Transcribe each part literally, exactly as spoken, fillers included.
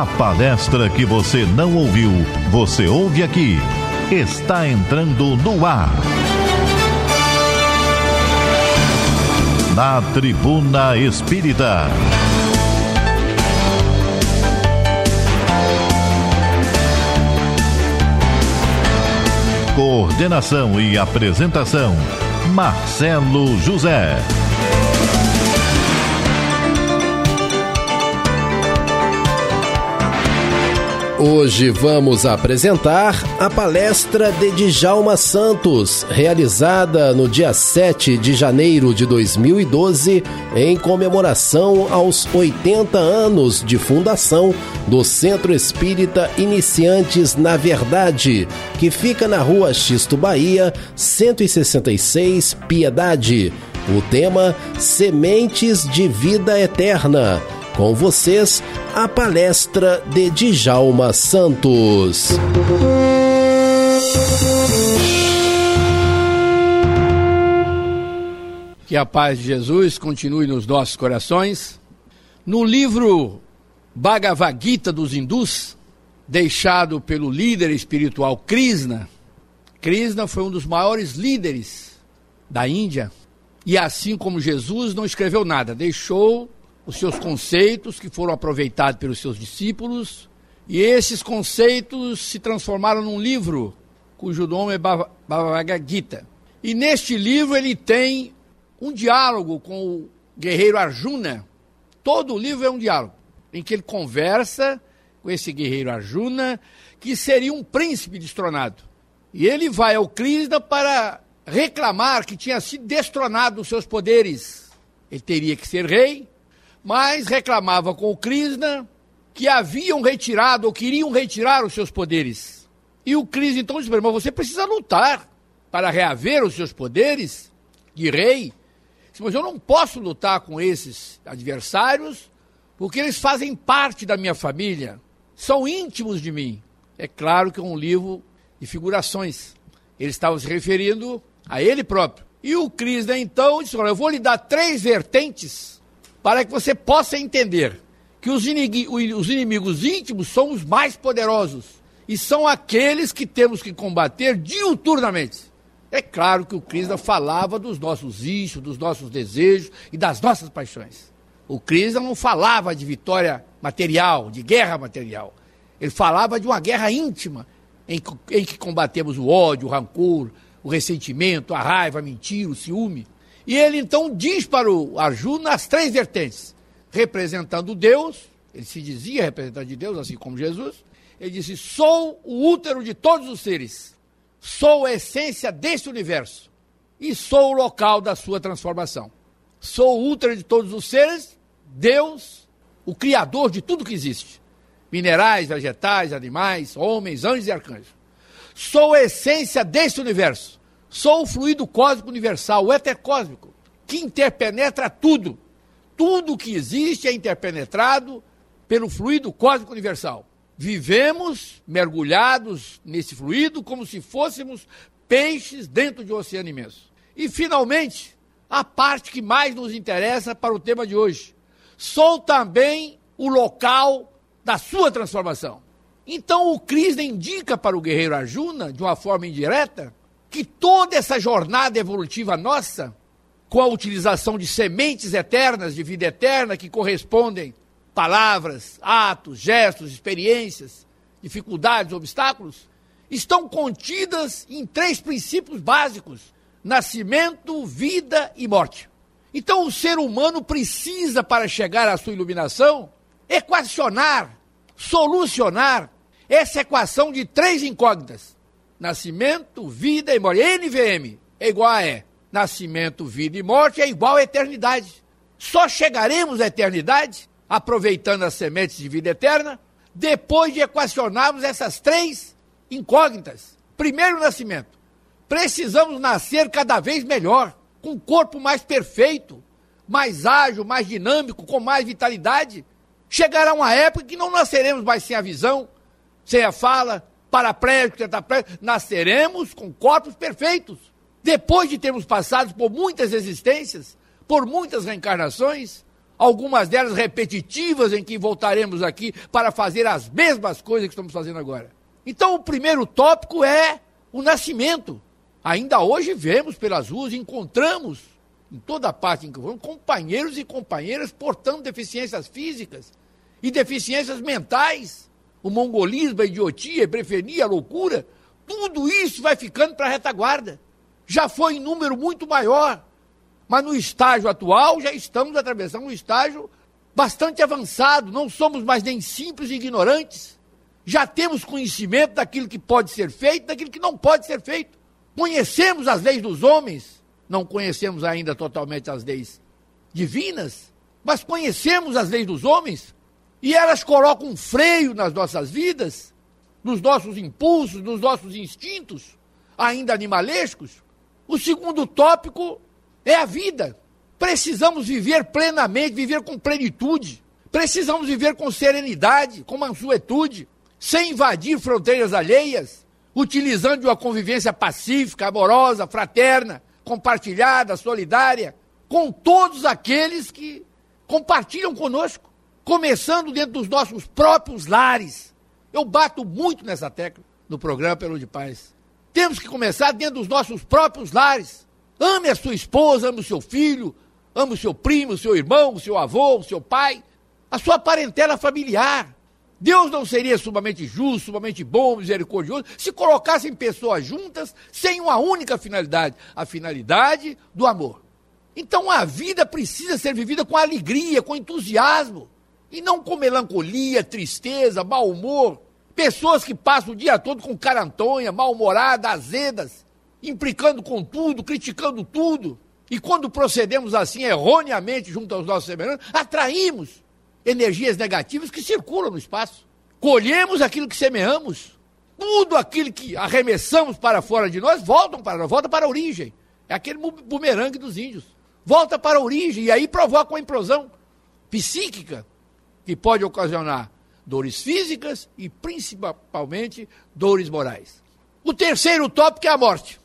A palestra que você não ouviu, você ouve aqui. Está entrando no ar. Na Tribuna Espírita. Coordenação e apresentação, Marcelo José. Hoje vamos apresentar a palestra de Djalma Santos, realizada no dia sete de janeiro de dois mil e doze, em comemoração aos oitenta anos de fundação do Centro Espírita Iniciantes na Verdade, que fica na Rua Xisto Bahia, cento e sessenta e seis, Piedade. O tema: Sementes de Vida Eterna. Com vocês, a palestra de Djalma Santos. Que a paz de Jesus continue nos nossos corações. No livro Bhagavad Gita dos hindus, deixado pelo líder espiritual Krishna, Krishna foi um dos maiores líderes da Índia, e assim como Jesus não escreveu nada, deixou os seus conceitos que foram aproveitados pelos seus discípulos, e esses conceitos se transformaram num livro, cujo nome é Bhagavad Gita. E neste livro ele tem um diálogo com o guerreiro Arjuna. Todo o livro é um diálogo, em que ele conversa com esse guerreiro Arjuna, que seria um príncipe destronado. E ele vai ao Krishna para reclamar que tinha sido destronado dos seus poderes. Ele teria que ser rei, mas reclamava com o Krishna que haviam retirado ou queriam retirar os seus poderes. E o Krishna então disse: mas você precisa lutar para reaver os seus poderes de rei. Mas eu não posso lutar com esses adversários, porque eles fazem parte da minha família, são íntimos de mim. É claro que é um livro de figurações. Ele estava se referindo a ele próprio. E o Krishna então disse: olha, eu vou lhe dar três vertentes para que você possa entender que os inimigos, os inimigos íntimos são os mais poderosos e são aqueles que temos que combater diuturnamente. É claro que o Krishna falava dos nossos vícios, dos nossos desejos e das nossas paixões. O Krishna não falava de vitória material, de guerra material. Ele falava de uma guerra íntima, em que, em que combatemos o ódio, o rancor, o ressentimento, a raiva, a mentira, o ciúme. E ele então diz para o Arjuna as três vertentes, representando Deus. Ele se dizia representante de Deus, assim como Jesus. Ele disse: sou o útero de todos os seres, sou a essência deste universo e sou o local da sua transformação. Sou o útero de todos os seres, Deus, o criador de tudo que existe, minerais, vegetais, animais, homens, anjos e arcanjos. Sou a essência deste universo. Sou o fluido cósmico universal, o éter cósmico, que interpenetra tudo. Tudo que existe é interpenetrado pelo fluido cósmico universal. Vivemos mergulhados nesse fluido como se fôssemos peixes dentro de um oceano imenso. E, finalmente, a parte que mais nos interessa para o tema de hoje. Sou também o local da sua transformação. Então, o Krishna indica para o guerreiro Arjuna, de uma forma indireta, que toda essa jornada evolutiva nossa, com a utilização de sementes eternas, de vida eterna, que correspondem palavras, atos, gestos, experiências, dificuldades, obstáculos, estão contidas em três princípios básicos: nascimento, vida e morte. Então o ser humano precisa, para chegar à sua iluminação, equacionar, solucionar essa equação de três incógnitas: nascimento, vida e morte. N V M é igual a E. Nascimento, vida e morte é igual a eternidade. Só chegaremos à eternidade, aproveitando as sementes de vida eterna, depois de equacionarmos essas três incógnitas. Primeiro, nascimento. Precisamos nascer cada vez melhor, com um corpo mais perfeito, mais ágil, mais dinâmico, com mais vitalidade. Chegará uma época que não nasceremos mais sem a visão, sem a fala, paraplégico, tetraplégico, nasceremos com corpos perfeitos. Depois de termos passado por muitas existências, por muitas reencarnações, algumas delas repetitivas, em que voltaremos aqui para fazer as mesmas coisas que estamos fazendo agora. Então, o primeiro tópico é o nascimento. Ainda hoje vemos pelas ruas, encontramos em toda parte, companheiros e companheiras portando deficiências físicas e deficiências mentais. O mongolismo, a idiotia, a brefenia, a loucura, tudo isso vai ficando para a retaguarda. Já foi em número muito maior, mas no estágio atual já estamos atravessando um estágio bastante avançado, não somos mais nem simples e ignorantes. Já temos conhecimento daquilo que pode ser feito, daquilo que não pode ser feito. Conhecemos as leis dos homens, não conhecemos ainda totalmente as leis divinas, mas conhecemos as leis dos homens e elas colocam um freio nas nossas vidas, nos nossos impulsos, nos nossos instintos, ainda animalescos. O segundo tópico é a vida. Precisamos viver plenamente, viver com plenitude. Precisamos viver com serenidade, com mansuetude, sem invadir fronteiras alheias, utilizando de uma convivência pacífica, amorosa, fraterna, compartilhada, solidária, com todos aqueles que compartilham conosco, começando dentro dos nossos próprios lares. Eu bato muito nessa tecla no programa Pelo de Paz. Temos que começar dentro dos nossos próprios lares. Ame a sua esposa, ame o seu filho, ame o seu primo, o seu irmão, o seu avô, o seu pai, a sua parentela familiar. Deus não seria sumamente justo, sumamente bom, misericordioso, se colocassem pessoas juntas sem uma única finalidade, a finalidade do amor. Então a vida precisa ser vivida com alegria, com entusiasmo, e não com melancolia, tristeza, mau humor. Pessoas que passam o dia todo com carantonha, mal-humoradas, azedas, implicando com tudo, criticando tudo. E quando procedemos assim erroneamente junto aos nossos semelhantes, atraímos energias negativas que circulam no espaço. Colhemos aquilo que semeamos. Tudo aquilo que arremessamos para fora de nós, voltam para nós, volta para a origem. É aquele bumerangue dos índios. Volta para a origem e aí provoca uma implosão psíquica que pode ocasionar dores físicas e principalmente dores morais. O terceiro tópico é a morte.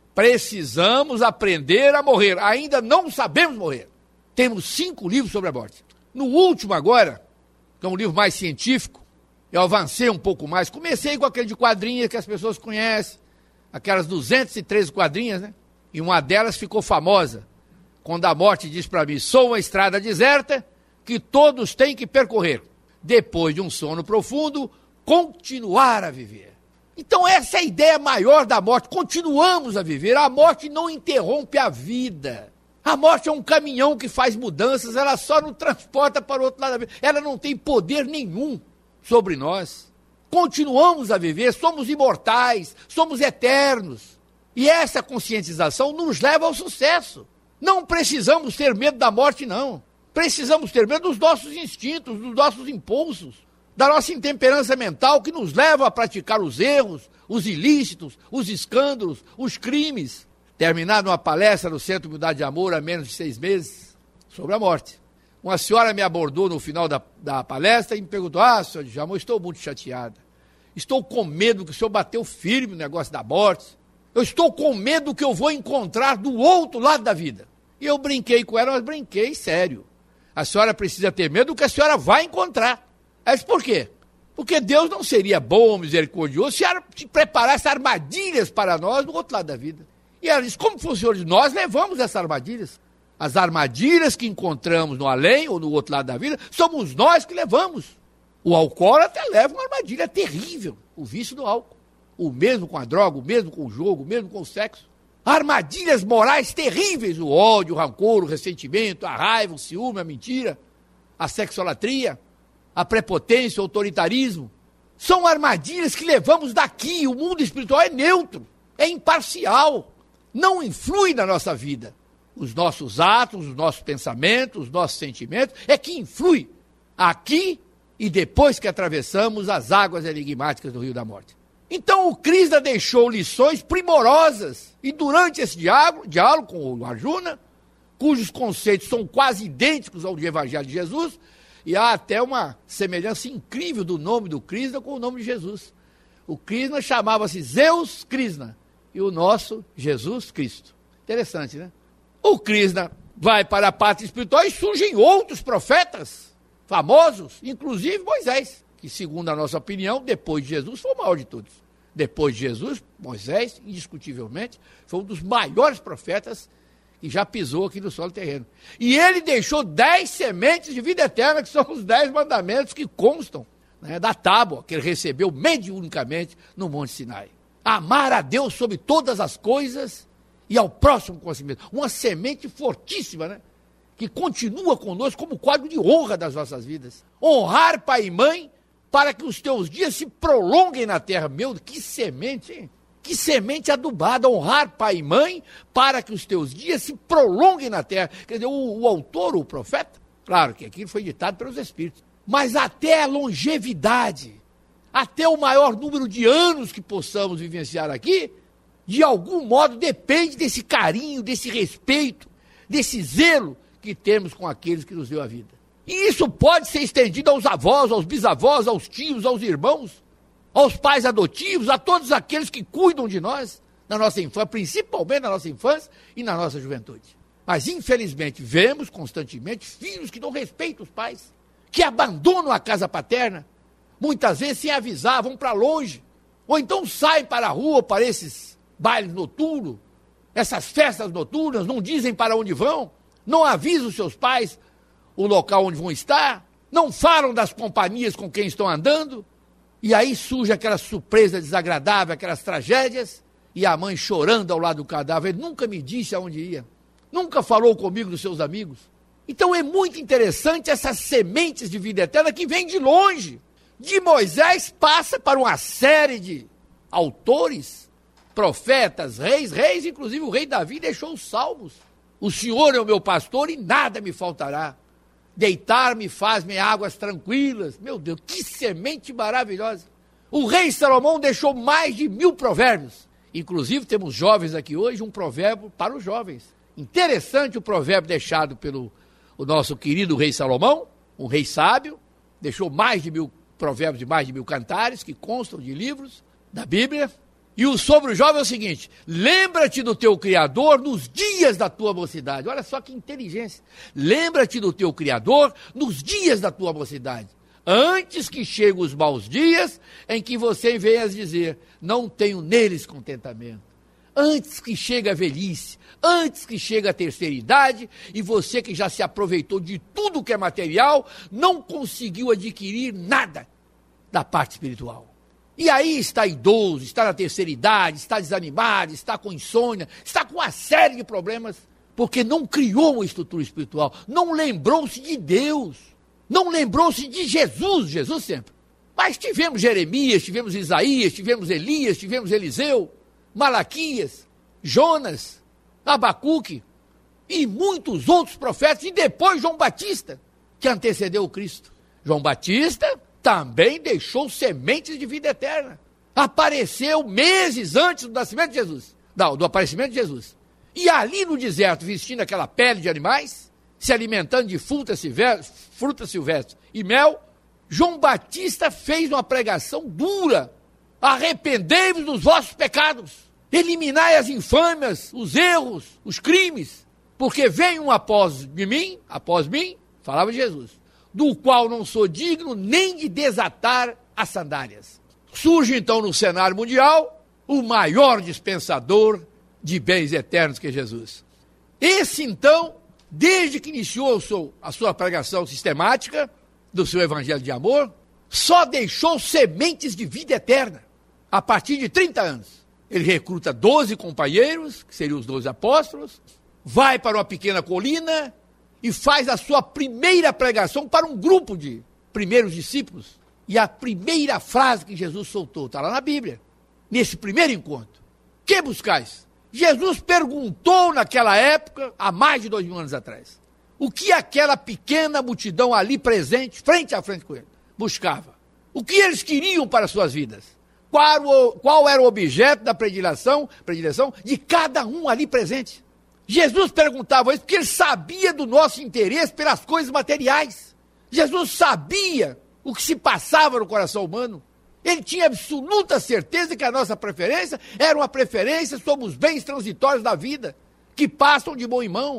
Precisamos aprender a morrer. Ainda não sabemos morrer. Temos cinco livros sobre a morte. No último agora, que é um livro mais científico, eu avancei um pouco mais. Comecei com aquele de quadrinhas que as pessoas conhecem, aquelas duzentas e treze quadrinhas, né? E uma delas ficou famosa, quando a morte diz para mim: sou uma estrada deserta que todos têm que percorrer. Depois de um sono profundo, continuar a viver. Então essa é a ideia maior da morte. Continuamos a viver. A morte não interrompe a vida. A morte é um caminhão que faz mudanças, ela só nos transporta para o outro lado da vida. Ela não tem poder nenhum sobre nós. Continuamos a viver, somos imortais, somos eternos. E essa conscientização nos leva ao sucesso. Não precisamos ter medo da morte, não. Precisamos ter medo dos nossos instintos, dos nossos impulsos, da nossa intemperança mental que nos leva a praticar os erros, os ilícitos, os escândalos, os crimes. Terminado uma palestra no Centro Humildade de Amor há menos de seis meses, sobre a morte. Uma senhora me abordou no final da, da palestra e me perguntou: ah, senhor Djalma, eu estou muito chateada. Estou com medo que o senhor bateu firme no negócio da morte. Eu estou com medo que eu vou encontrar do outro lado da vida. E eu brinquei com ela, mas brinquei sério. A senhora precisa ter medo do que a senhora vai encontrar. Aí por quê? Porque Deus não seria bom, misericordioso, se preparasse armadilhas para nós do outro lado da vida. E ela disse: como funciona? Nós levamos essas armadilhas. As armadilhas que encontramos no além ou no outro lado da vida, somos nós que levamos. O alcoólatra leva uma armadilha terrível, o vício do álcool. O mesmo com a droga, o mesmo com o jogo, o mesmo com o sexo. Armadilhas morais terríveis, o ódio, o rancor, o ressentimento, a raiva, o ciúme, a mentira, a sexolatria, a prepotência, o autoritarismo. São armadilhas que levamos daqui. O mundo espiritual é neutro, é imparcial. Não influi na nossa vida. Os nossos atos, os nossos pensamentos, os nossos sentimentos, é que influi aqui e depois que atravessamos as águas enigmáticas do Rio da Morte. Então o Krishna deixou lições primorosas, e durante esse diálogo, diálogo com o Arjuna, cujos conceitos são quase idênticos ao do Evangelho de Jesus, e há até uma semelhança incrível do nome do Krishna com o nome de Jesus. O Krishna chamava-se Zeus Krishna, e o nosso Jesus Cristo. Interessante, né? O Krishna vai para a pátria espiritual e surgem outros profetas famosos, inclusive Moisés, que, segundo a nossa opinião, depois de Jesus, foi o maior de todos. Depois de Jesus, Moisés, indiscutivelmente, foi um dos maiores profetas que já pisou aqui no solo terreno. E ele deixou dez sementes de vida eterna, que são os dez mandamentos que constam, né, da tábua que ele recebeu mediunicamente no Monte Sinai. Amar a Deus sobre todas as coisas e ao próximo conhecimento. Uma semente fortíssima, né? Que continua conosco como código de honra das nossas vidas. Honrar pai e mãe para que os teus dias se prolonguem na terra. Meu, que semente, hein? Que semente adubada. Honrar pai e mãe para que os teus dias se prolonguem na terra. Quer dizer, o, o autor, o profeta, claro que aquilo foi ditado pelos Espíritos, mas até a longevidade, até o maior número de anos que possamos vivenciar aqui, de algum modo depende desse carinho, desse respeito, desse zelo que temos com aqueles que nos deu a vida. E isso pode ser estendido aos avós, aos bisavós, aos tios, aos irmãos, aos pais adotivos, a todos aqueles que cuidam de nós na nossa infância, principalmente na nossa infância e na nossa juventude. Mas, infelizmente, vemos constantemente filhos que não respeitam os pais, que abandonam a casa paterna, muitas vezes sem avisar, vão para longe, ou então saem para a rua, para esses bailes noturnos, essas festas noturnas, não dizem para onde vão, não avisam os seus pais o local onde vão estar, não falam das companhias com quem estão andando, e aí surge aquela surpresa desagradável, aquelas tragédias, e a mãe chorando ao lado do cadáver. Ele nunca me disse aonde ia, nunca falou comigo dos seus amigos. Então é muito interessante essas sementes de vida eterna que vêm de longe. De Moisés passa para uma série de autores, profetas, reis, reis, inclusive o rei Davi deixou os salmos. O Senhor é o meu pastor e nada me faltará. Deitar-me faz-me águas tranquilas. Meu Deus, que semente maravilhosa. O rei Salomão deixou mais de mil provérbios. Inclusive temos jovens aqui hoje, um provérbio para os jovens. Interessante o provérbio deixado pelo o nosso querido rei Salomão, um rei sábio, deixou mais de mil provérbios e mais de mil cantares, que constam de livros da Bíblia. E o sobre o jovem é o seguinte: lembra-te do teu Criador nos dias da tua mocidade. Olha só que inteligência. Lembra-te do teu Criador nos dias da tua mocidade, antes que cheguem os maus dias em que você venha a dizer, não tenho neles contentamento. Antes que chegue a velhice, antes que chegue a terceira idade, e você que já se aproveitou de tudo que é material, não conseguiu adquirir nada da parte espiritual. E aí está idoso, está na terceira idade, está desanimado, está com insônia, está com uma série de problemas, porque não criou uma estrutura espiritual, não lembrou-se de Deus, não lembrou-se de Jesus, Jesus sempre. Mas tivemos Jeremias, tivemos Isaías, tivemos Elias, tivemos Eliseu, Malaquias, Jonas, Abacuque e muitos outros profetas, e depois João Batista, que antecedeu o Cristo. João Batista também deixou sementes de vida eterna. Apareceu meses antes do nascimento de Jesus, não, do aparecimento de Jesus. E ali no deserto, vestindo aquela pele de animais, se alimentando de frutas silvestres, fruta silvestre e mel, João Batista fez uma pregação dura. Arrependei-vos dos vossos pecados, eliminai as infâmias, os erros, os crimes, porque vem um após de mim, após mim, falava de Jesus, do qual não sou digno nem de desatar as sandálias. Surge então no cenário mundial o maior dispensador de bens eternos que é Jesus. Esse então, desde que iniciou a sua pregação sistemática do seu evangelho de amor, só deixou sementes de vida eterna. A partir de trinta anos, ele recruta doze companheiros, que seriam os doze apóstolos, vai para uma pequena colina e faz a sua primeira pregação para um grupo de primeiros discípulos. E a primeira frase que Jesus soltou, está lá na Bíblia, nesse primeiro encontro: que buscais? Jesus perguntou naquela época, há mais de dois mil anos atrás, o que aquela pequena multidão ali presente, frente a frente com ele, buscava. O que eles queriam para suas vidas. Qual, qual era o objeto da predileção, predileção de cada um ali presente. Jesus perguntava isso porque ele sabia do nosso interesse pelas coisas materiais. Jesus sabia o que se passava no coração humano. Ele tinha absoluta certeza que a nossa preferência era uma preferência sobre os bens transitórios da vida, que passam de mão em mão.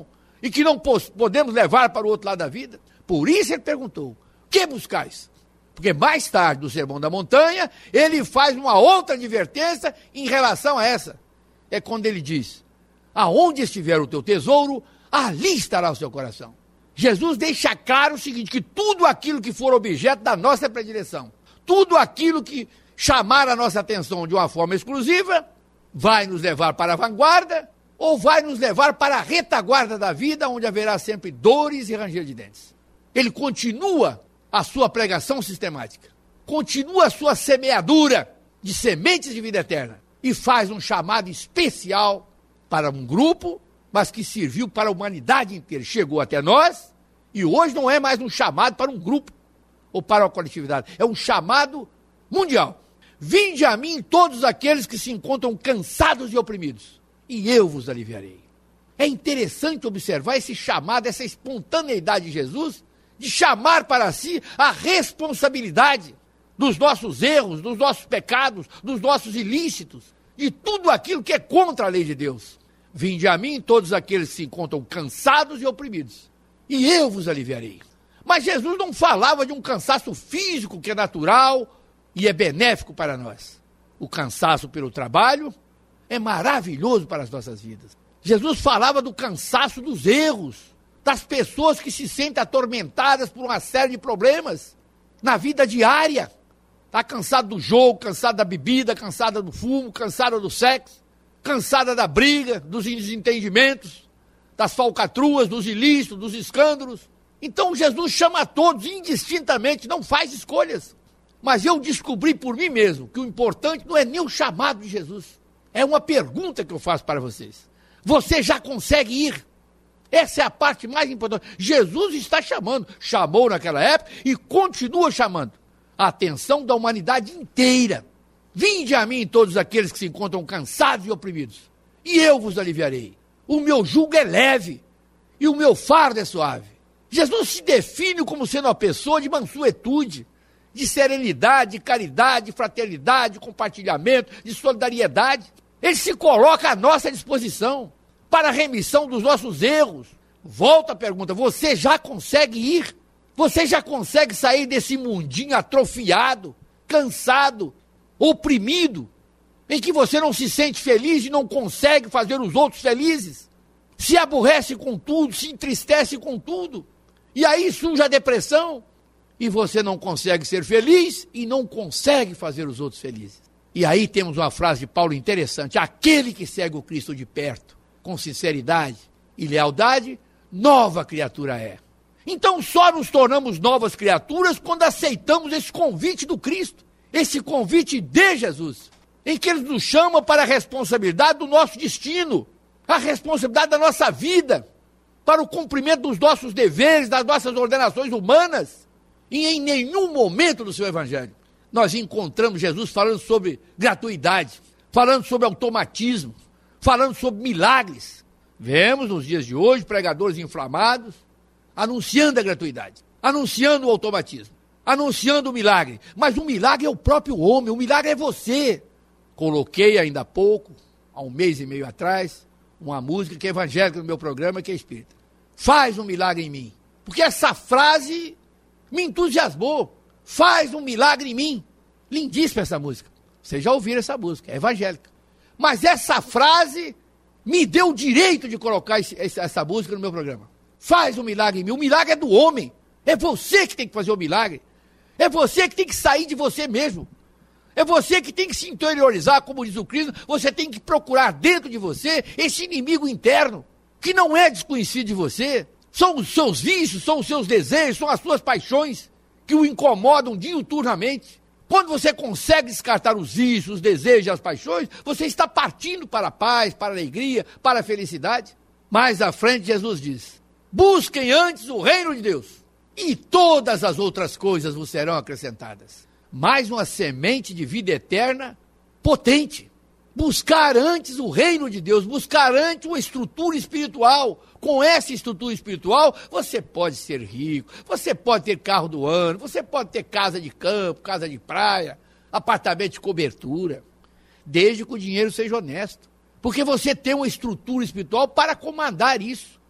e que não podemos levar para o outro lado da vida? Por isso ele perguntou, o que buscais? Porque mais tarde, no Sermão da Montanha, ele faz uma outra advertência em relação a essa. É quando ele diz, aonde estiver o teu tesouro, ali estará o seu coração. Jesus deixa claro o seguinte, que tudo aquilo que for objeto da nossa predileção, tudo aquilo que chamar a nossa atenção de uma forma exclusiva, vai nos levar para a vanguarda ou vai nos levar para a retaguarda da vida, onde haverá sempre dores e ranger de dentes. Ele continua a sua pregação sistemática, continua a sua semeadura de sementes de vida eterna e faz um chamado especial para um grupo, mas que serviu para a humanidade inteira. Chegou até nós e hoje não é mais um chamado para um grupo ou para uma coletividade, é um chamado mundial. Vinde a mim todos aqueles que se encontram cansados e oprimidos, e eu vos aliviarei. É interessante observar esse chamado, essa espontaneidade de Jesus, de chamar para si a responsabilidade dos nossos erros, dos nossos pecados, dos nossos ilícitos, de tudo aquilo que é contra a lei de Deus. Vinde a mim todos aqueles que se encontram cansados e oprimidos, e eu vos aliviarei. Mas Jesus não falava de um cansaço físico que é natural e é benéfico para nós. O cansaço pelo trabalho é maravilhoso para as nossas vidas. Jesus falava do cansaço dos erros, das pessoas que se sentem atormentadas por uma série de problemas na vida diária. Está cansado do jogo, cansado da bebida, cansada do fumo, cansada do sexo, cansada da briga, dos desentendimentos, das falcatruas, dos ilícitos, dos escândalos. Então Jesus chama a todos indistintamente, não faz escolhas. Mas eu descobri por mim mesmo que o importante não é nem o chamado de Jesus. É uma pergunta que eu faço para vocês. Você já consegue ir? Essa é a parte mais importante. Jesus está chamando, chamou naquela época e continua chamando a atenção da humanidade inteira. Vinde a mim todos aqueles que se encontram cansados e oprimidos, e eu vos aliviarei. O meu jugo é leve e o meu fardo é suave. Jesus se define como sendo uma pessoa de mansuetude, de serenidade, de caridade, de fraternidade, de compartilhamento, de solidariedade. Ele se coloca à nossa disposição para a remissão dos nossos erros. Volta a pergunta, você já consegue ir? Você já consegue sair desse mundinho atrofiado, cansado, oprimido, em que você não se sente feliz e não consegue fazer os outros felizes? Se aborrece com tudo, se entristece com tudo, e aí surge a depressão, e você não consegue ser feliz e não consegue fazer os outros felizes. E aí temos uma frase de Paulo interessante, aquele que segue o Cristo de perto, com sinceridade e lealdade, nova criatura é. Então só nos tornamos novas criaturas quando aceitamos esse convite do Cristo, esse convite de Jesus, em que ele nos chama para a responsabilidade do nosso destino, a responsabilidade da nossa vida, para o cumprimento dos nossos deveres, das nossas ordenações humanas. E em nenhum momento do seu evangelho nós encontramos Jesus falando sobre gratuidade, falando sobre automatismo, falando sobre milagres. Vemos nos dias de hoje pregadores inflamados anunciando a gratuidade, anunciando o automatismo, anunciando o milagre. Mas o milagre é o próprio homem, o milagre é você. Coloquei ainda há pouco, há um mês e meio atrás, uma música que é evangélica no meu programa, que é espírita. Faz um milagre em mim. Porque essa frase me entusiasmou. Faz um milagre em mim. Lindíssima essa música. Vocês já ouviram essa música, é evangélica. Mas essa frase me deu o direito de colocar esse, essa música no meu programa. Faz um milagre em mim. O milagre é do homem. É você que tem que fazer o milagre. É você que tem que sair de você mesmo. É você que tem que se interiorizar, como diz o Cristo. Você tem que procurar dentro de você esse inimigo interno, que não é desconhecido de você. São os seus vícios, são os seus desejos, são as suas paixões que o incomodam diuturnamente. Quando você consegue descartar os vícios, os desejos e as paixões, você está partindo para a paz, para a alegria, para a felicidade. Mais à frente, Jesus diz, busquem antes o reino de Deus, e todas as outras coisas vos serão acrescentadas. Mais uma semente de vida eterna potente. Buscar antes o reino de Deus, buscar antes uma estrutura espiritual. Com essa estrutura espiritual, você pode ser rico, você pode ter carro do ano, você pode ter casa de campo, casa de praia, apartamento de cobertura, desde que o dinheiro seja honesto. Porque você tem uma estrutura espiritual para comandar isso,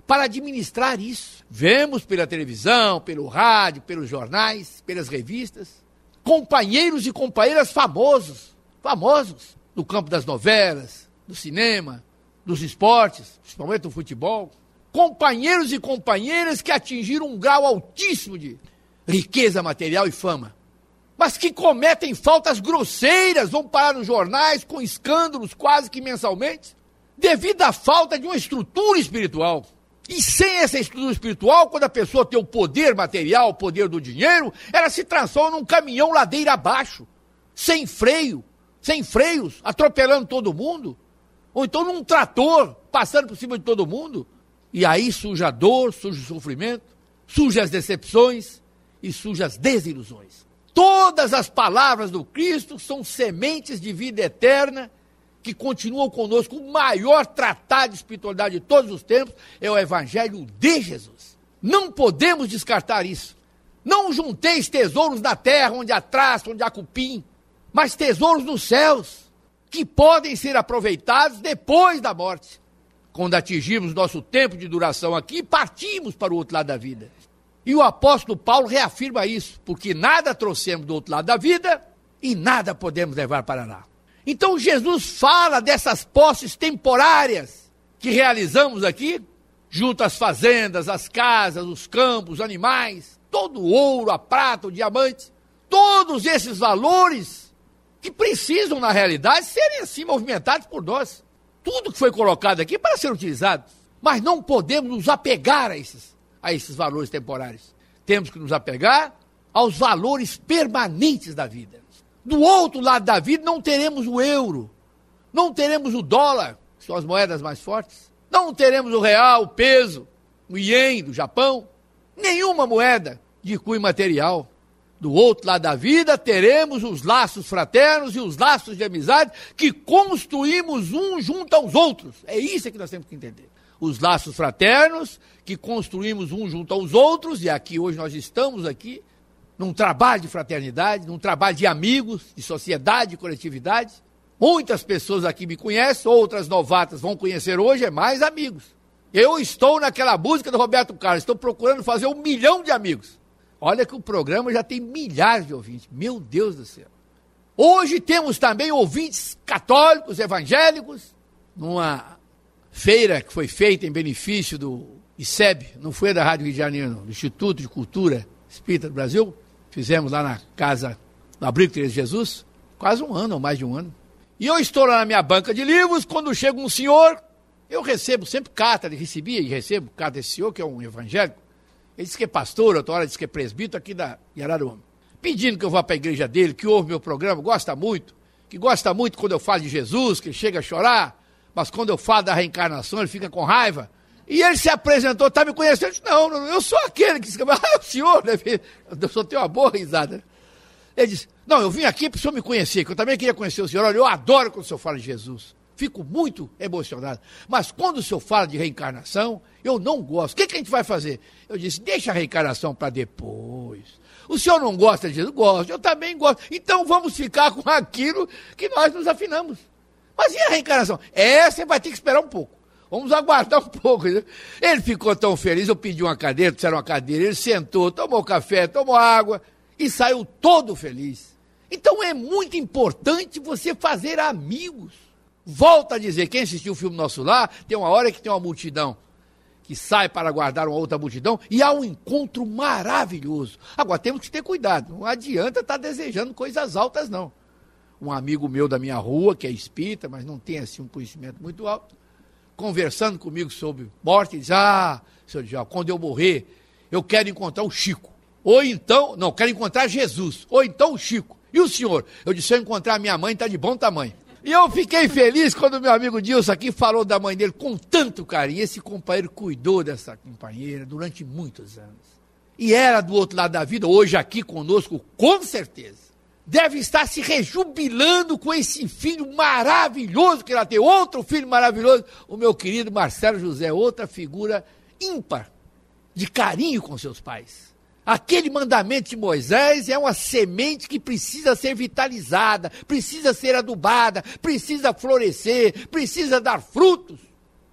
para administrar isso. Vemos pela televisão, pelo rádio, pelos jornais, pelas revistas, companheiros e companheiras famosos, famosos, no campo das novelas, do cinema, dos esportes, principalmente do futebol, companheiros e companheiras que atingiram um grau altíssimo de riqueza material e fama, mas que cometem faltas grosseiras, vão parar nos jornais com escândalos quase que mensalmente, devido à falta de uma estrutura espiritual. E sem essa estrutura espiritual, quando a pessoa tem o poder material, o poder do dinheiro, ela se transforma num caminhão ladeira abaixo, sem freio, sem freios, atropelando todo mundo, ou então num trator, passando por cima de todo mundo, e aí surge a dor, surge o sofrimento, surgem as decepções e surgem as desilusões. Todas as palavras do Cristo são sementes de vida eterna que continuam conosco. O maior tratado de espiritualidade de todos os tempos é o Evangelho de Jesus. Não podemos descartar isso. Não junteis tesouros na terra, onde há traço, onde há cupim, mas tesouros nos céus, que podem ser aproveitados depois da morte. Quando atingirmos nosso tempo de duração aqui, partimos para o outro lado da vida. E o apóstolo Paulo reafirma isso, porque nada trouxemos do outro lado da vida e nada podemos levar para lá. Então Jesus fala dessas posses temporárias que realizamos aqui, junto às fazendas, às casas, os campos, os animais, todo o ouro, a prata, o diamante, todos esses valores que precisam, na realidade, serem assim movimentados por nós. Tudo que foi colocado aqui para ser utilizado, mas não podemos nos apegar a esses, a esses valores temporários. Temos que nos apegar aos valores permanentes da vida. Do outro lado da vida não teremos o euro, não teremos o dólar, que são as moedas mais fortes, não teremos o real, o peso, o ien do Japão, nenhuma moeda de cunho material. Do outro lado da vida teremos os laços fraternos e os laços de amizade que construímos uns junto aos outros. É isso que nós temos que entender. Os laços fraternos que construímos uns junto aos outros, e aqui hoje nós estamos aqui, num trabalho de fraternidade, num trabalho de amigos, de sociedade, de coletividade. Muitas pessoas aqui me conhecem, outras novatas vão conhecer hoje, é mais amigos. Eu estou naquela música do Roberto Carlos, estou procurando fazer um milhão de amigos. Olha que o programa já tem milhares de ouvintes, meu Deus do céu. Hoje temos também ouvintes católicos, evangélicos, numa feira que foi feita em benefício do I C E B, não foi da Rádio Rio de Janeiro, não, do Instituto de Cultura Espírita do Brasil. Fizemos lá na casa, no Abrigo Teresa de Jesus, quase um ano ou mais de um ano. E eu estou lá na minha banca de livros, quando chega um senhor, eu recebo sempre carta, recebia e recebo carta desse senhor, que é um evangélico. Ele disse que é pastor, outra hora disse que é presbítero aqui da Araruama. Pedindo que eu vá para a igreja dele, que ouve meu programa, gosta muito, que gosta muito quando eu falo de Jesus, que ele chega a chorar, mas quando eu falo da reencarnação, ele fica com raiva. E ele se apresentou, está me conhecendo? Eu disse, não, não, eu sou aquele que disse, ah, é o senhor, né? Eu só tenho uma boa risada. Ele disse, não, eu vim aqui para o senhor me conhecer, que eu também queria conhecer o senhor. Olha, eu adoro quando o senhor fala de Jesus. Fico muito emocionado. Mas quando o senhor fala de reencarnação, eu não gosto. O que, que a gente vai fazer? Eu disse, deixa a reencarnação para depois. O senhor não gosta de Jesus? Gosto. Eu também gosto. Então vamos ficar com aquilo que nós nos afinamos. Mas e a reencarnação? Essa vai ter que esperar um pouco. Vamos aguardar um pouco. Ele ficou tão feliz, eu pedi uma cadeira, trouxeram uma cadeira, ele sentou, tomou café, tomou água e saiu todo feliz. Então é muito importante você fazer amigos. Volto a dizer, quem assistiu o filme Nosso Lar, tem uma hora que tem uma multidão que sai para aguardar uma outra multidão e há um encontro maravilhoso. Agora, temos que ter cuidado, não adianta estar desejando coisas altas, não. Um amigo meu da minha rua, que é espírita, mas não tem assim um conhecimento muito alto, conversando comigo sobre morte, diz, ah, senhor Djalma, quando eu morrer, eu quero encontrar o Chico. Ou então, não, quero encontrar Jesus. Ou então o Chico. E o senhor? Eu disse, se eu encontrar a minha mãe, está de bom tamanho. E eu fiquei feliz quando meu amigo Dilson aqui falou da mãe dele com tanto carinho. Esse companheiro cuidou dessa companheira durante muitos anos. E era do outro lado da vida, hoje aqui conosco, com certeza. Deve estar se rejubilando com esse filho maravilhoso que ela tem. Outro filho maravilhoso, o meu querido Marcelo José, outra figura ímpar de carinho com seus pais. Aquele mandamento de Moisés é uma semente que precisa ser vitalizada, precisa ser adubada, precisa florescer, precisa dar frutos.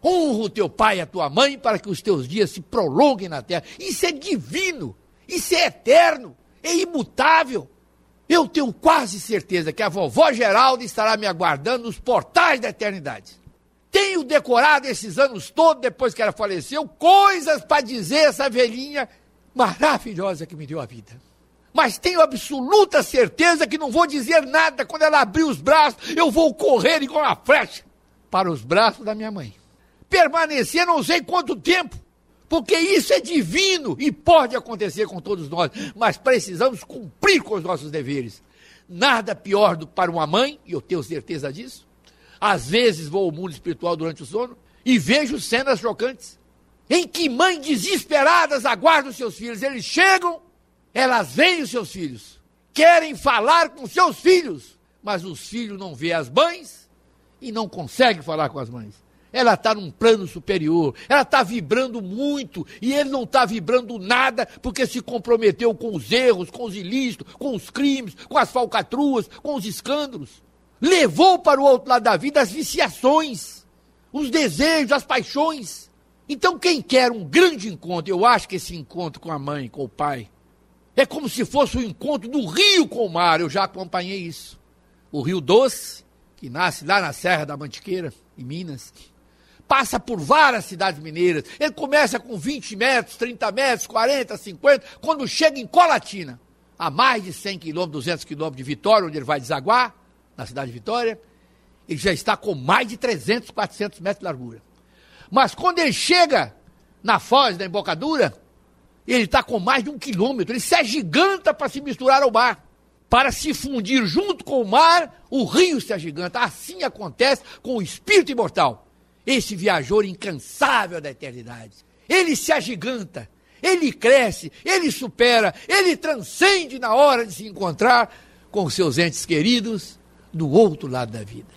Honra o teu pai e a tua mãe para que os teus dias se prolonguem na terra. Isso é divino, isso é eterno, é imutável. Eu tenho quase certeza que a vovó Geralda estará me aguardando nos portais da eternidade. Tenho decorado esses anos todos, depois que ela faleceu, coisas para dizer a essa velhinha maravilhosa que me deu a vida. Mas tenho absoluta certeza que não vou dizer nada. Quando ela abrir os braços, eu vou correr igual uma flecha para os braços da minha mãe. Permanecer não sei quanto tempo, porque isso é divino e pode acontecer com todos nós, mas precisamos cumprir com os nossos deveres. Nada pior do que para uma mãe, e eu tenho certeza disso. Às vezes vou ao mundo espiritual durante o sono e vejo cenas chocantes, em que mães desesperadas aguardam seus filhos. Eles chegam, elas veem os seus filhos, querem falar com seus filhos, mas os filhos não veem as mães e não conseguem falar com as mães. Ela está num plano superior, ela está vibrando muito, e ele não está vibrando nada, porque se comprometeu com os erros, com os ilícitos, com os crimes, com as falcatruas, com os escândalos. Levou para o outro lado da vida as viciações, os desejos, as paixões. Então quem quer um grande encontro, eu acho que esse encontro com a mãe, com o pai, é como se fosse o encontro do rio com o mar. Eu já acompanhei isso. O Rio Doce, que nasce lá na Serra da Mantiqueira, em Minas, passa por várias cidades mineiras. Ele começa com vinte metros, trinta metros, quarenta, cinquenta, quando chega em Colatina, a mais de cem quilômetros, duzentos quilômetros de Vitória, onde ele vai desaguar, na cidade de Vitória, ele já está com mais de trezentos, quatrocentos metros de largura. Mas quando ele chega na foz da embocadura, ele está com mais de um quilômetro, ele se agiganta para se misturar ao mar. Para se fundir junto com o mar, o rio se agiganta. Assim acontece com o espírito imortal. Esse viajor incansável da eternidade. Ele se agiganta, ele cresce, ele supera, ele transcende na hora de se encontrar com seus entes queridos do outro lado da vida.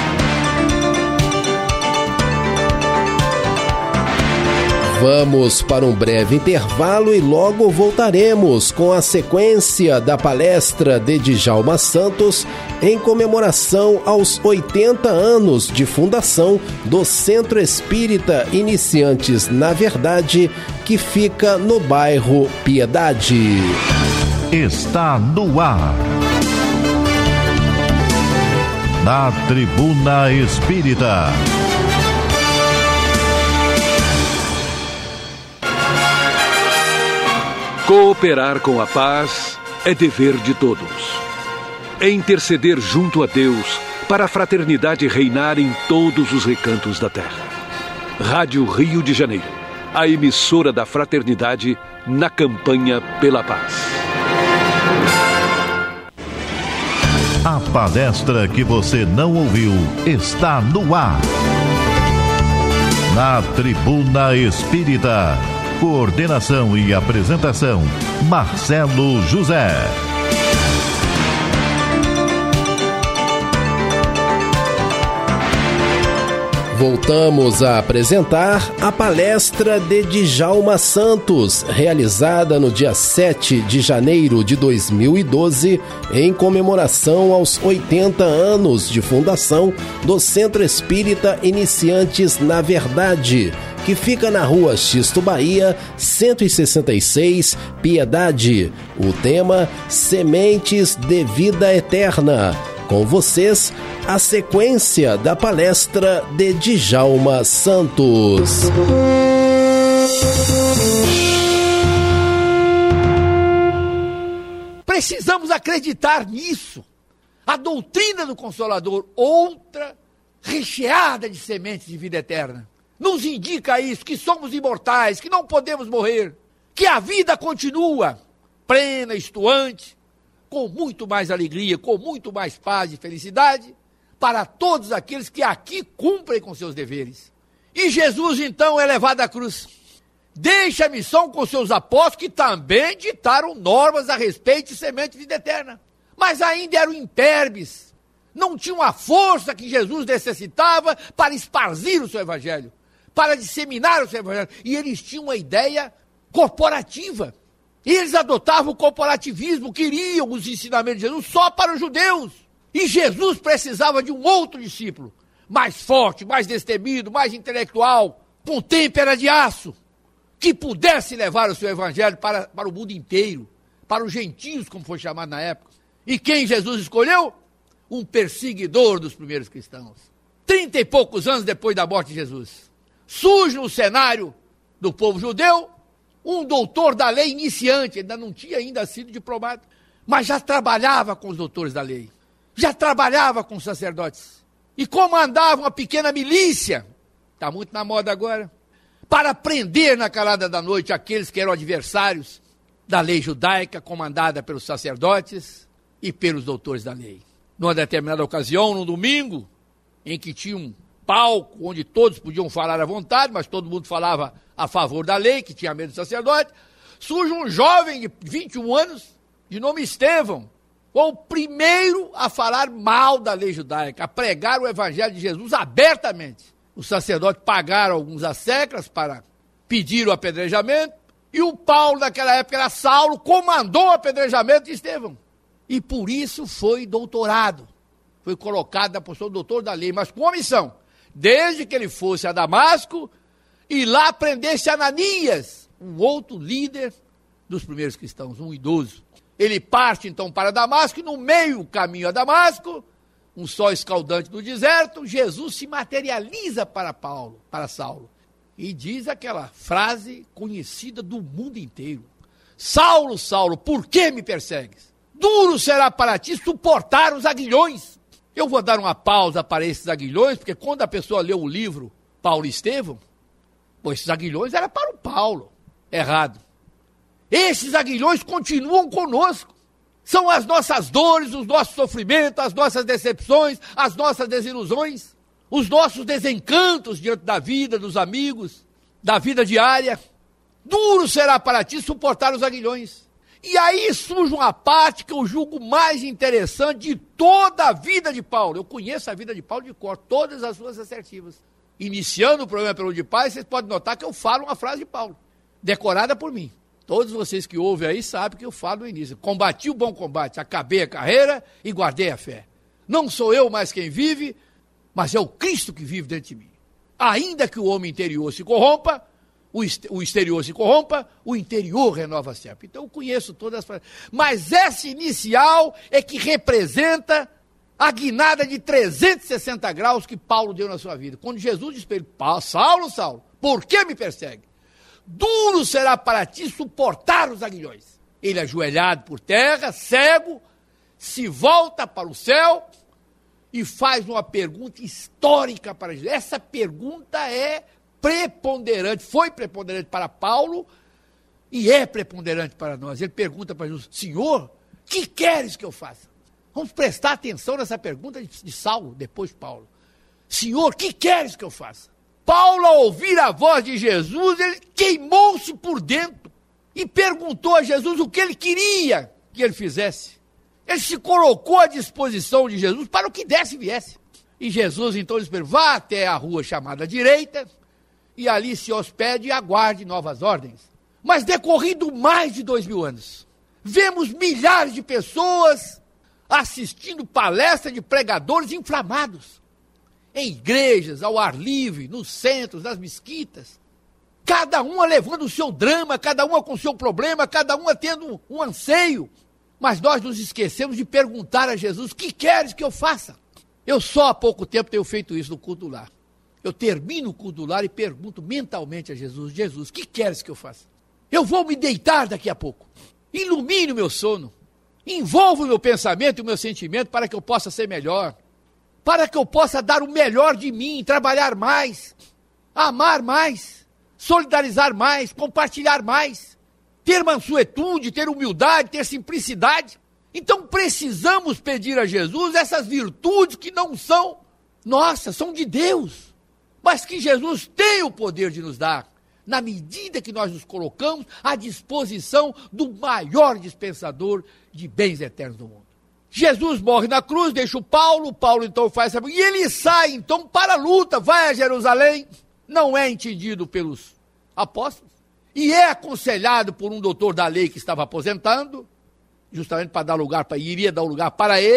Vamos para um breve intervalo e logo voltaremos com a sequência da palestra de Djalma Santos em comemoração aos oitenta anos de fundação do Centro Espírita Iniciantes na Verdade, que fica no bairro Piedade. Está no ar. Na Tribuna Espírita. Cooperar com a paz é dever de todos. É interceder junto a Deus para a fraternidade reinar em todos os recantos da terra. Rádio Rio de Janeiro, a emissora da fraternidade na campanha pela paz. A palestra que você não ouviu está no ar. Na Tribuna Espírita. Coordenação e apresentação, Marcelo José. Voltamos a apresentar a palestra de Djalma Santos, realizada no dia sete de janeiro de dois mil e doze, em comemoração aos oitenta anos de fundação do Centro Espírita Iniciantes na Verdade, que fica na rua Xisto Bahia, cento e sessenta e seis, Piedade. O tema: Sementes de Vida Eterna. Com vocês, a sequência da palestra de Djalma Santos. Precisamos acreditar nisso. A doutrina do Consolador, outra recheada de sementes de vida eterna, nos indica isso, que somos imortais, que não podemos morrer, que a vida continua plena, estuante, com muito mais alegria, com muito mais paz e felicidade para todos aqueles que aqui cumprem com seus deveres. E Jesus então é levado à cruz. Deixa a missão com seus apóstolos, que também ditaram normas a respeito de semente de vida eterna, mas ainda eram imperbes, não tinham a força que Jesus necessitava para esparzir o seu evangelho, para disseminar o seu evangelho, e eles tinham uma ideia corporativa. Eles adotavam o corporativismo, queriam os ensinamentos de Jesus só para os judeus. E Jesus precisava de um outro discípulo, mais forte, mais destemido, mais intelectual, com têmpera de aço, que pudesse levar o seu evangelho para, para o mundo inteiro, para os gentios, como foi chamado na época. E quem Jesus escolheu? Um perseguidor dos primeiros cristãos. Trinta e poucos anos depois da morte de Jesus, surge no cenário do povo judeu um doutor da lei iniciante, ainda não tinha ainda sido diplomado, mas já trabalhava com os doutores da lei, já trabalhava com os sacerdotes, e comandava uma pequena milícia, está muito na moda agora, para prender na calada da noite aqueles que eram adversários da lei judaica, comandada pelos sacerdotes e pelos doutores da lei. Numa determinada ocasião, num domingo, em que tinha um palco onde todos podiam falar à vontade, mas todo mundo falava a favor da lei, que tinha medo do sacerdote, surge um jovem de vinte e um anos, de nome Estevão, foi o primeiro a falar mal da lei judaica, a pregar o evangelho de Jesus abertamente. Os sacerdotes pagaram alguns asseclas para pedir o apedrejamento, e o Paulo, naquela época era Saulo, comandou o apedrejamento de Estevão. E por isso foi doutorado, foi colocado na posição de doutor da lei, mas com uma missão, desde que ele fosse a Damasco, e lá prendesse Ananias, um outro líder dos primeiros cristãos, um idoso. Ele parte então para Damasco, e no meio do caminho a Damasco, um sol escaldante do deserto, Jesus se materializa para Paulo, para Saulo, e diz aquela frase conhecida do mundo inteiro: Saulo, Saulo, por que me persegues? Duro será para ti suportar os aguilhões. Eu vou dar uma pausa para esses aguilhões, porque quando a pessoa lê o livro Paulo e Estevão, pô, esses aguilhões eram para o Paulo. Errado. Esses aguilhões continuam conosco. São as nossas dores, os nossos sofrimentos, as nossas decepções, as nossas desilusões, os nossos desencantos diante da vida, dos amigos, da vida diária. Duro será para ti suportar os aguilhões. E aí surge uma parte que eu julgo mais interessante de toda a vida de Paulo. Eu conheço a vida de Paulo de cor, todas as suas assertivas. Iniciando o programa Pelo de Paz, vocês podem notar que eu falo uma frase de Paulo, decorada por mim. Todos vocês que ouvem aí sabem que eu falo no início. Combati o bom combate, acabei a carreira e guardei a fé. Não sou eu mais quem vive, mas é o Cristo que vive dentro de mim. Ainda que o homem interior se corrompa, o exterior se corrompa, o interior renova sempre. Então eu conheço todas as frases. Mas essa inicial é que representa a guinada de trezentos e sessenta graus que Paulo deu na sua vida. Quando Jesus disse para ele: Saulo, Saulo, por que me persegue? Duro será para ti suportar os aguilhões. Ele, ajoelhado por terra, cego, se volta para o céu e faz uma pergunta histórica para Jesus. Essa pergunta é preponderante, foi preponderante para Paulo e é preponderante para nós. Ele pergunta para Jesus: Senhor, que queres que eu faça? Vamos prestar atenção nessa pergunta de Saulo, depois Paulo. Senhor, que queres que eu faça? Paulo, ao ouvir a voz de Jesus, ele queimou-se por dentro e perguntou a Jesus o que ele queria que ele fizesse. Ele se colocou à disposição de Jesus para o que desse e viesse. E Jesus então lhe perguntou: vá até a rua chamada direita e ali se hospede e aguarde novas ordens. Mas decorrido mais de dois mil anos, vemos milhares de pessoas assistindo palestras de pregadores inflamados, em igrejas, ao ar livre, nos centros, nas mesquitas, cada uma levando o seu drama, cada uma com o seu problema, cada uma tendo um anseio. Mas nós nos esquecemos de perguntar a Jesus: que queres que eu faça? Eu só há pouco tempo tenho feito isso no culto do lar. Eu termino o culto do lar e pergunto mentalmente a Jesus: Jesus, que queres que eu faça? Eu vou me deitar daqui a pouco. Ilumine o meu sono. Envolva o meu pensamento e o meu sentimento para que eu possa ser melhor. Para que eu possa dar o melhor de mim, trabalhar mais, amar mais, solidarizar mais, compartilhar mais, ter mansuetude, ter humildade, ter simplicidade. Então precisamos pedir a Jesus essas virtudes que não são nossas, são de Deus, mas que Jesus tem o poder de nos dar, na medida que nós nos colocamos à disposição do maior dispensador de bens eternos do mundo. Jesus morre na cruz, deixa o Paulo, Paulo então faz essa... E ele sai então para a luta, vai a Jerusalém, não é entendido pelos apóstolos, e é aconselhado por um doutor da lei que estava aposentando, justamente para dar lugar, para, iria dar lugar para ele,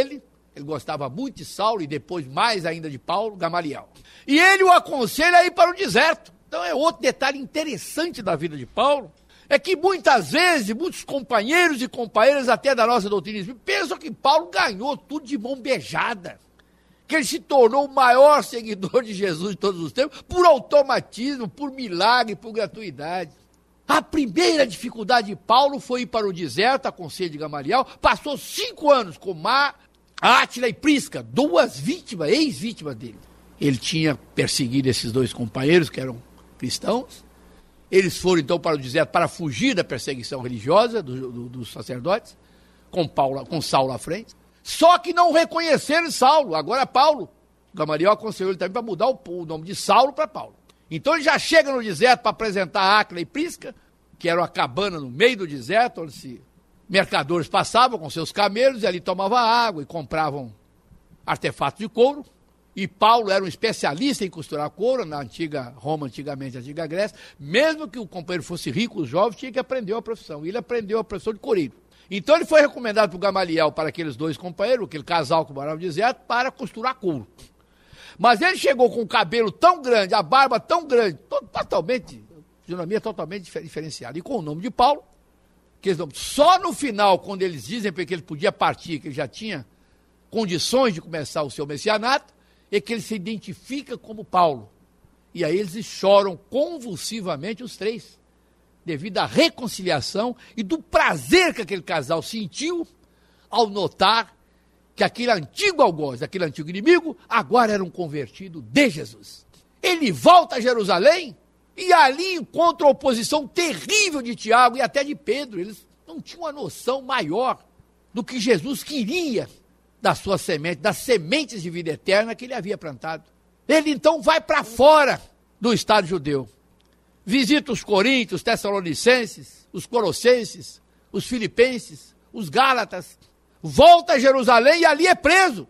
ele gostava muito de Saulo e depois mais ainda de Paulo, Gamaliel. E ele o aconselha a ir para o deserto. Então é outro detalhe interessante da vida de Paulo, é que muitas vezes, muitos companheiros e companheiras até da nossa doutrina espírita pensam que Paulo ganhou tudo de mão beijada, que ele se tornou o maior seguidor de Jesus de todos os tempos, por automatismo, por milagre, por gratuidade. A primeira dificuldade de Paulo foi ir para o deserto, a conselho de Gamaliel, passou cinco anos com Mar, Átila e Prisca, duas vítimas, ex-vítimas dele. Ele tinha perseguido esses dois companheiros, que eram cristãos. Eles foram então para o deserto para fugir da perseguição religiosa do, do, dos sacerdotes, com, Paulo, com Saulo à frente. Só que não reconheceram Saulo, agora Paulo. Gamaliel aconselhou ele também para mudar o, o nome de Saulo para Paulo. Então ele já chega no deserto para apresentar Áquila e Prisca, que era uma cabana no meio do deserto, onde se mercadores passavam com seus camelos e ali tomavam água e compravam artefatos de couro. E Paulo era um especialista em costurar couro na antiga Roma, antigamente, na antiga Grécia. Mesmo que o companheiro fosse rico, os jovens tinham que aprender a profissão. E ele aprendeu a profissão de coureiro. Então ele foi recomendado por Gamaliel para aqueles dois companheiros, aquele casal que morava no deserto, para costurar couro. Mas ele chegou com o cabelo tão grande, a barba tão grande, totalmente, a fisionomia totalmente diferenciada. E com o nome de Paulo, que eles não, só no final, quando eles dizem que ele podia partir, que ele já tinha condições de começar o seu messianato, é que ele se identifica como Paulo. E aí eles choram convulsivamente os três, devido à reconciliação e do prazer que aquele casal sentiu ao notar que aquele antigo algoz, aquele antigo inimigo, agora era um convertido de Jesus. Ele volta a Jerusalém e ali encontra a oposição terrível de Tiago e até de Pedro. Eles não tinham uma noção maior do que Jesus queria da sua semente, das sementes de vida eterna que ele havia plantado. Ele então vai para fora do Estado judeu. Visita os coríntios, os tessalonicenses, os colossenses, os filipenses, os gálatas. Volta a Jerusalém e ali é preso.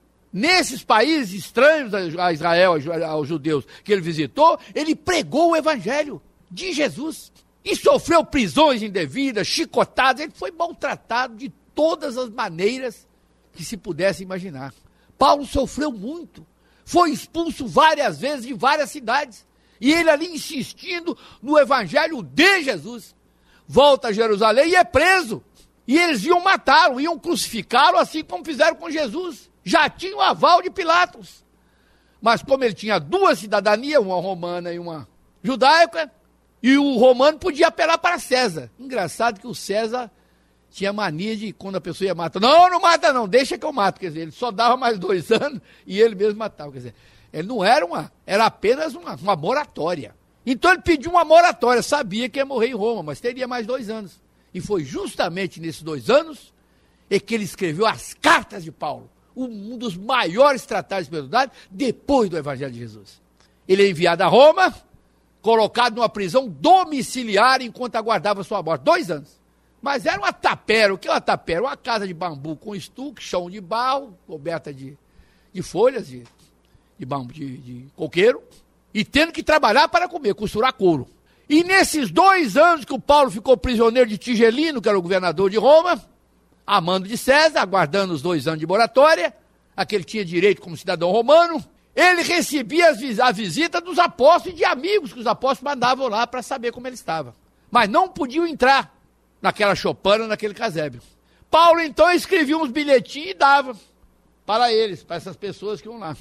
Nesses países estranhos a Israel, aos judeus que ele visitou, ele pregou o evangelho de Jesus. E sofreu prisões indevidas, chicotadas, ele foi maltratado de todas as maneiras que se pudesse imaginar. Paulo sofreu muito, foi expulso várias vezes de várias cidades, e ele ali insistindo no evangelho de Jesus. Volta a Jerusalém e é preso, e eles iam matá-lo, iam crucificá-lo assim como fizeram com Jesus, já tinha o aval de Pilatos, mas como ele tinha duas cidadanias, uma romana e uma judaica, e o romano podia apelar para César. Engraçado que o César tinha mania de, quando a pessoa ia matar, não, não mata não, deixa que eu mato, quer dizer, ele só dava mais dois anos e ele mesmo matava, quer dizer, ele não era uma, era apenas uma, uma moratória. Então ele pediu uma moratória, sabia que ia morrer em Roma, mas teria mais dois anos. E foi justamente nesses dois anos é que ele escreveu as cartas de Paulo, um dos maiores tratados de espiritualidade depois do Evangelho de Jesus. Ele é enviado a Roma, colocado numa prisão domiciliar enquanto aguardava sua morte, dois anos. Mas era uma tapera. O que é uma tapera? Uma casa de bambu com estuque, chão de barro, coberta de, de folhas de, de, bambu, de, de coqueiro, e tendo que trabalhar para comer, costurar couro. E nesses dois anos que o Paulo ficou prisioneiro de Tigelino, que era o governador de Roma, a mando de César, aguardando os dois anos de moratória, a que ele tinha direito como cidadão romano, ele recebia a visita dos apóstolos e de amigos que os apóstolos mandavam lá para saber como ele estava. Mas não podiam entrar naquela choupana, naquele casebre. Paulo, então, escrevia uns bilhetinhos e dava para eles, para essas pessoas que iam lá.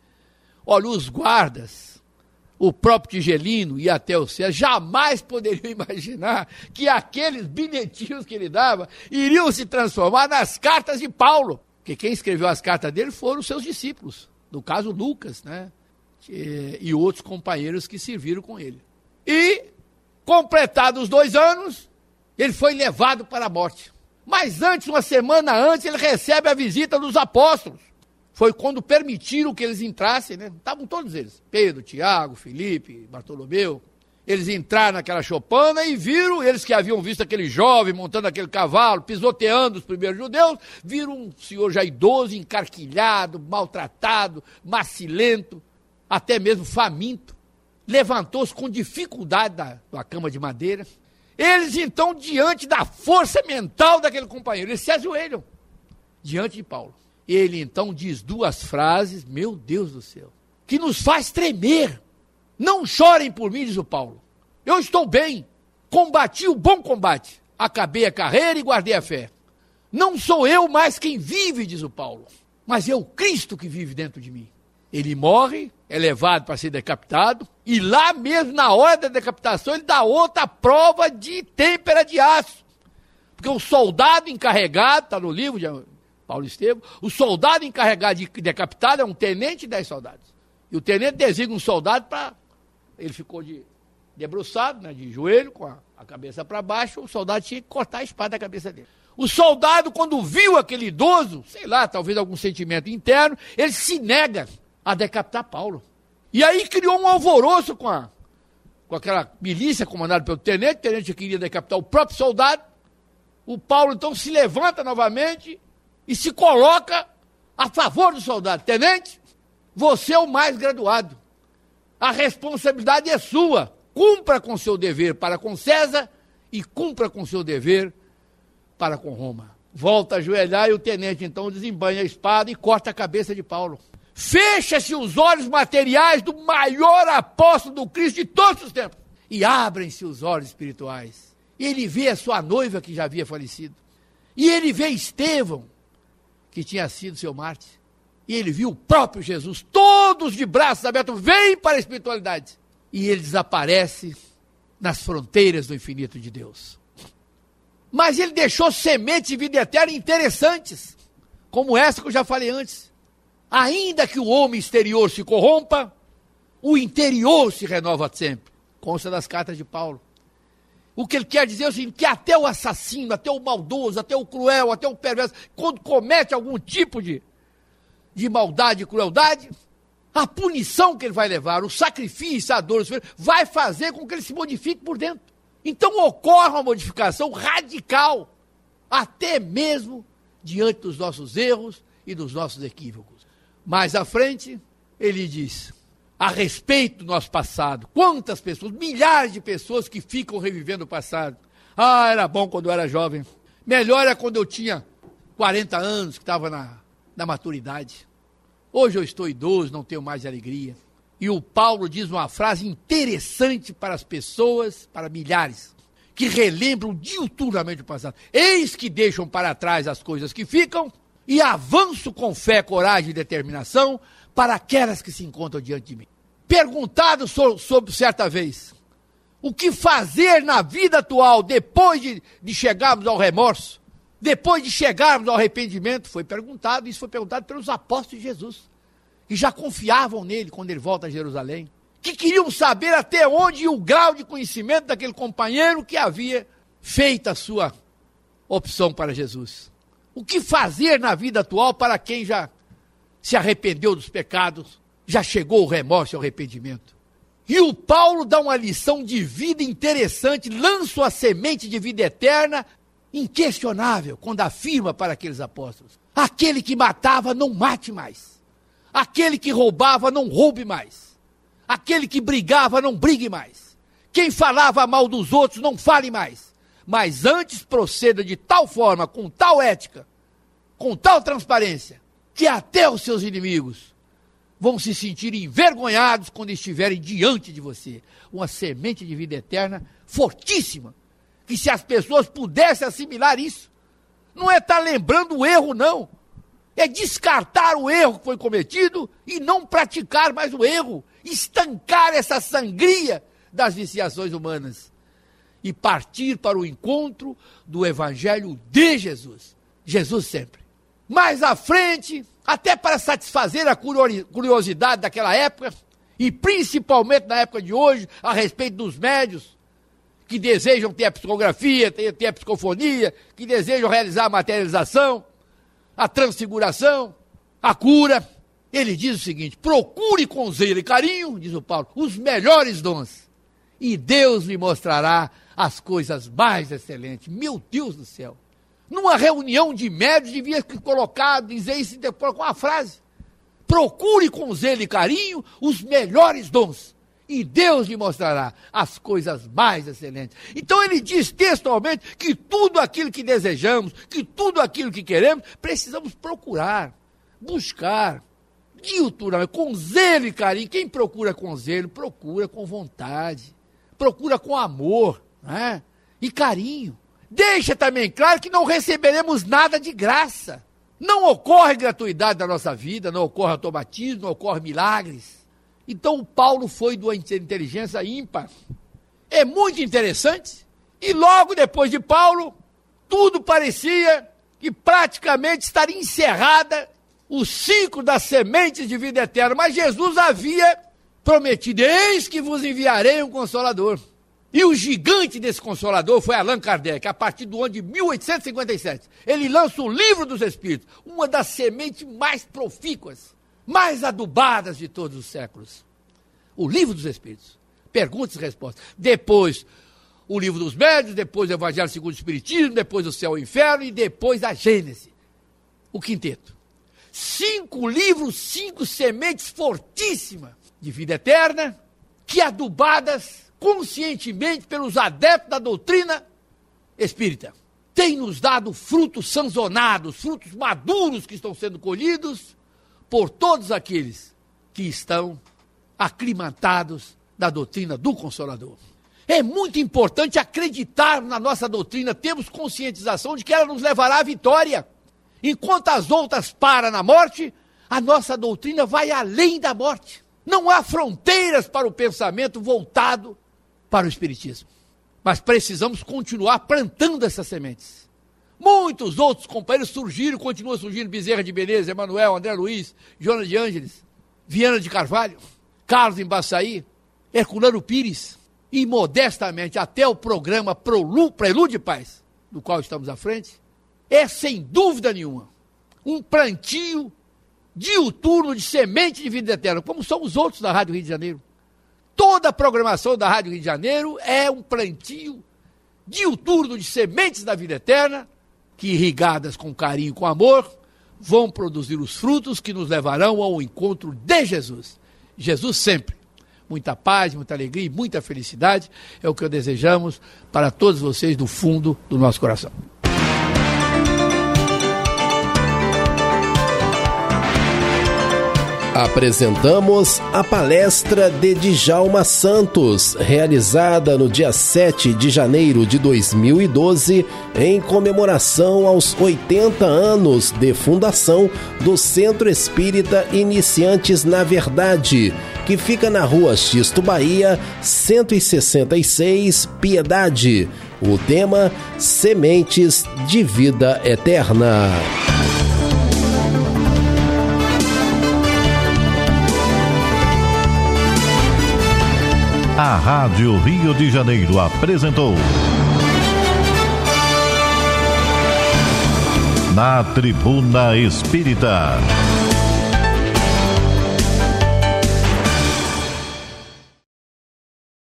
Olha, os guardas, o próprio Tigelino e até o César, jamais poderiam imaginar que aqueles bilhetinhos que ele dava iriam se transformar nas cartas de Paulo. Porque quem escreveu as cartas dele foram os seus discípulos, no caso Lucas, né? E, e outros companheiros que serviram com ele. E, completados os dois anos, ele foi levado para a morte. Mas antes, uma semana antes, ele recebe a visita dos apóstolos. Foi quando permitiram que eles entrassem, né? Estavam todos eles, Pedro, Tiago, Filipe, Bartolomeu. Eles entraram naquela choupana e viram, eles que haviam visto aquele jovem montando aquele cavalo, pisoteando os primeiros judeus, viram um senhor já idoso, encarquilhado, maltratado, macilento, até mesmo faminto. Levantou-se com dificuldade da, da cama de madeira. Eles, então, diante da força mental daquele companheiro, eles se ajoelham diante de Paulo. Ele então diz duas frases, meu Deus do céu, que nos faz tremer. Não chorem por mim, diz o Paulo. Eu estou bem, combati o bom combate, acabei a carreira e guardei a fé. Não sou eu mais quem vive, diz o Paulo, mas é o Cristo que vive dentro de mim. Ele morre, é levado para ser decapitado, e lá mesmo, na hora da decapitação, ele dá outra prova de têmpera de aço. Porque o soldado encarregado, está no livro de Paulo Estevão, o soldado encarregado de decapitar é um tenente e dez soldados. E o tenente designa um soldado para... Ele ficou de debruçado, né, de joelho, com a, a cabeça para baixo, o soldado tinha que cortar a espada da cabeça dele. O soldado, quando viu aquele idoso, sei lá, talvez algum sentimento interno, ele se nega a decapitar Paulo. E aí criou um alvoroço com, a, com aquela milícia comandada pelo tenente, o tenente queria decapitar o próprio soldado. O Paulo então se levanta novamente e se coloca a favor do soldado. Tenente, você é o mais graduado. A responsabilidade é sua. Cumpra com seu dever para com César e cumpra com seu dever para com Roma. Volta a ajoelhar e o tenente então desembanha a espada e corta a cabeça de Paulo. Fecha-se os olhos materiais do maior apóstolo do Cristo de todos os tempos e abrem-se os olhos espirituais. E ele vê a sua noiva que já havia falecido. E ele vê Estevão, que tinha sido seu mártir. E ele viu o próprio Jesus, todos de braços abertos, vêm para a espiritualidade. E ele desaparece nas fronteiras do infinito de Deus. Mas ele deixou sementes de vida eterna interessantes, como essa que eu já falei antes. Ainda que o homem exterior se corrompa, o interior se renova sempre. Consta das cartas de Paulo. O que ele quer dizer é o seguinte, que até o assassino, até o maldoso, até o cruel, até o perverso, quando comete algum tipo de, de maldade e crueldade, a punição que ele vai levar, o sacrifício, a dor, vai fazer com que ele se modifique por dentro. Então ocorre uma modificação radical, até mesmo diante dos nossos erros e dos nossos equívocos. Mais à frente, ele diz, a respeito do nosso passado, quantas pessoas, milhares de pessoas que ficam revivendo o passado. Ah, era bom quando eu era jovem. Melhor é quando eu tinha quarenta anos, que estava na, na maturidade. Hoje eu estou idoso, não tenho mais alegria. E o Paulo diz uma frase interessante para as pessoas, para milhares, que relembram diuturnamente o passado. Eis que deixam para trás as coisas que ficam e avanço com fé, coragem e determinação para aquelas que se encontram diante de mim. Perguntado so, sobre certa vez, o que fazer na vida atual depois de, de chegarmos ao remorso, depois de chegarmos ao arrependimento, foi perguntado, isso foi perguntado pelos apóstolos de Jesus, que já confiavam nele quando ele volta a Jerusalém, que queriam saber até onde ia o grau de conhecimento daquele companheiro que havia feito a sua opção para Jesus. O que fazer na vida atual para quem já se arrependeu dos pecados, já chegou o remorso e o arrependimento. E o Paulo dá uma lição de vida interessante, lança a semente de vida eterna, inquestionável, quando afirma para aqueles apóstolos, aquele que matava, não mate mais. Aquele que roubava, não roube mais. Aquele que brigava, não brigue mais. Quem falava mal dos outros, não fale mais. Mas antes proceda de tal forma, com tal ética, com tal transparência, que até os seus inimigos vão se sentir envergonhados quando estiverem diante de você. Uma semente de vida eterna fortíssima, que se as pessoas pudessem assimilar isso, não é estar lembrando o erro, não. É descartar o erro que foi cometido e não praticar mais o erro, estancar essa sangria das viciações humanas e partir para o encontro do Evangelho de Jesus. Jesus sempre. Mais à frente, até para satisfazer a curiosidade daquela época, e principalmente na época de hoje, a respeito dos médios, que desejam ter a psicografia, ter, ter a psicofonia, que desejam realizar a materialização, a transfiguração, a cura. Ele diz o seguinte, procure com zelo e carinho, diz o Paulo, os melhores dons, e Deus lhe mostrará as coisas mais excelentes. Meu Deus do céu! Numa reunião de médios, devia colocar, dizer isso, com uma frase. Procure com zelo e carinho os melhores dons, e Deus lhe mostrará as coisas mais excelentes. Então ele diz textualmente que tudo aquilo que desejamos, que tudo aquilo que queremos, precisamos procurar. buscar diuturnamente, com zelo e carinho. Quem procura com zelo, procura com vontade, procura com amor, né? E carinho. Deixa também claro que não receberemos nada de graça. Não ocorre gratuidade na nossa vida, não ocorre automatismo, não ocorre milagres. Então o Paulo foi de uma inteligência ímpar. É muito interessante. E logo depois de Paulo, tudo parecia que praticamente estaria encerrada o ciclo das sementes de vida eterna. Mas Jesus havia prometido: eis que vos enviarei um Consolador. E o gigante desse Consolador foi Allan Kardec, a partir do ano de mil oitocentos e cinquenta e sete. Ele lança o Livro dos Espíritos, uma das sementes mais profícuas, mais adubadas de todos os séculos. O Livro dos Espíritos. Perguntas e respostas. Depois, o Livro dos Médiuns, depois o Evangelho segundo o Espiritismo, depois o Céu e o Inferno e depois a Gênese. O quinteto. Cinco livros, cinco sementes fortíssimas de vida eterna, que adubadas conscientemente pelos adeptos da doutrina espírita. Tem nos dado frutos sanzonados, frutos maduros que estão sendo colhidos por todos aqueles que estão aclimatados da doutrina do Consolador. É muito importante acreditar na nossa doutrina, temos conscientização de que ela nos levará à vitória. Enquanto as outras param na morte, a nossa doutrina vai além da morte. Não há fronteiras para o pensamento voltado para o Espiritismo. Mas precisamos continuar plantando essas sementes. Muitos outros companheiros surgiram, continuam surgindo: Bezerra de Menezes, Emanuel, André Luiz, Joana de Ângeles, Viana de Carvalho, Carlos Embaçaí, Herculano Pires, e modestamente até o programa Prelude de Paz, do qual estamos à frente, é sem dúvida nenhuma um plantio diuturno de semente de vida eterna, como são os outros da Rádio Rio de Janeiro. Toda a programação da Rádio Rio de Janeiro é um plantio diuturno de sementes da vida eterna, que, irrigadas com carinho e com amor, vão produzir os frutos que nos levarão ao encontro de Jesus. Jesus sempre. Muita paz, muita alegria e muita felicidade é o que desejamos para todos vocês do fundo do nosso coração. Apresentamos a palestra de Djalma Santos, realizada no dia sete de janeiro de dois mil e doze, em comemoração aos oitenta anos de fundação do Centro Espírita Iniciantes na Verdade, que fica na rua Xisto Bahia, cento e sessenta e seis, Piedade. O tema: Sementes de Vida Eterna. A Rádio Rio de Janeiro apresentou Na Tribuna Espírita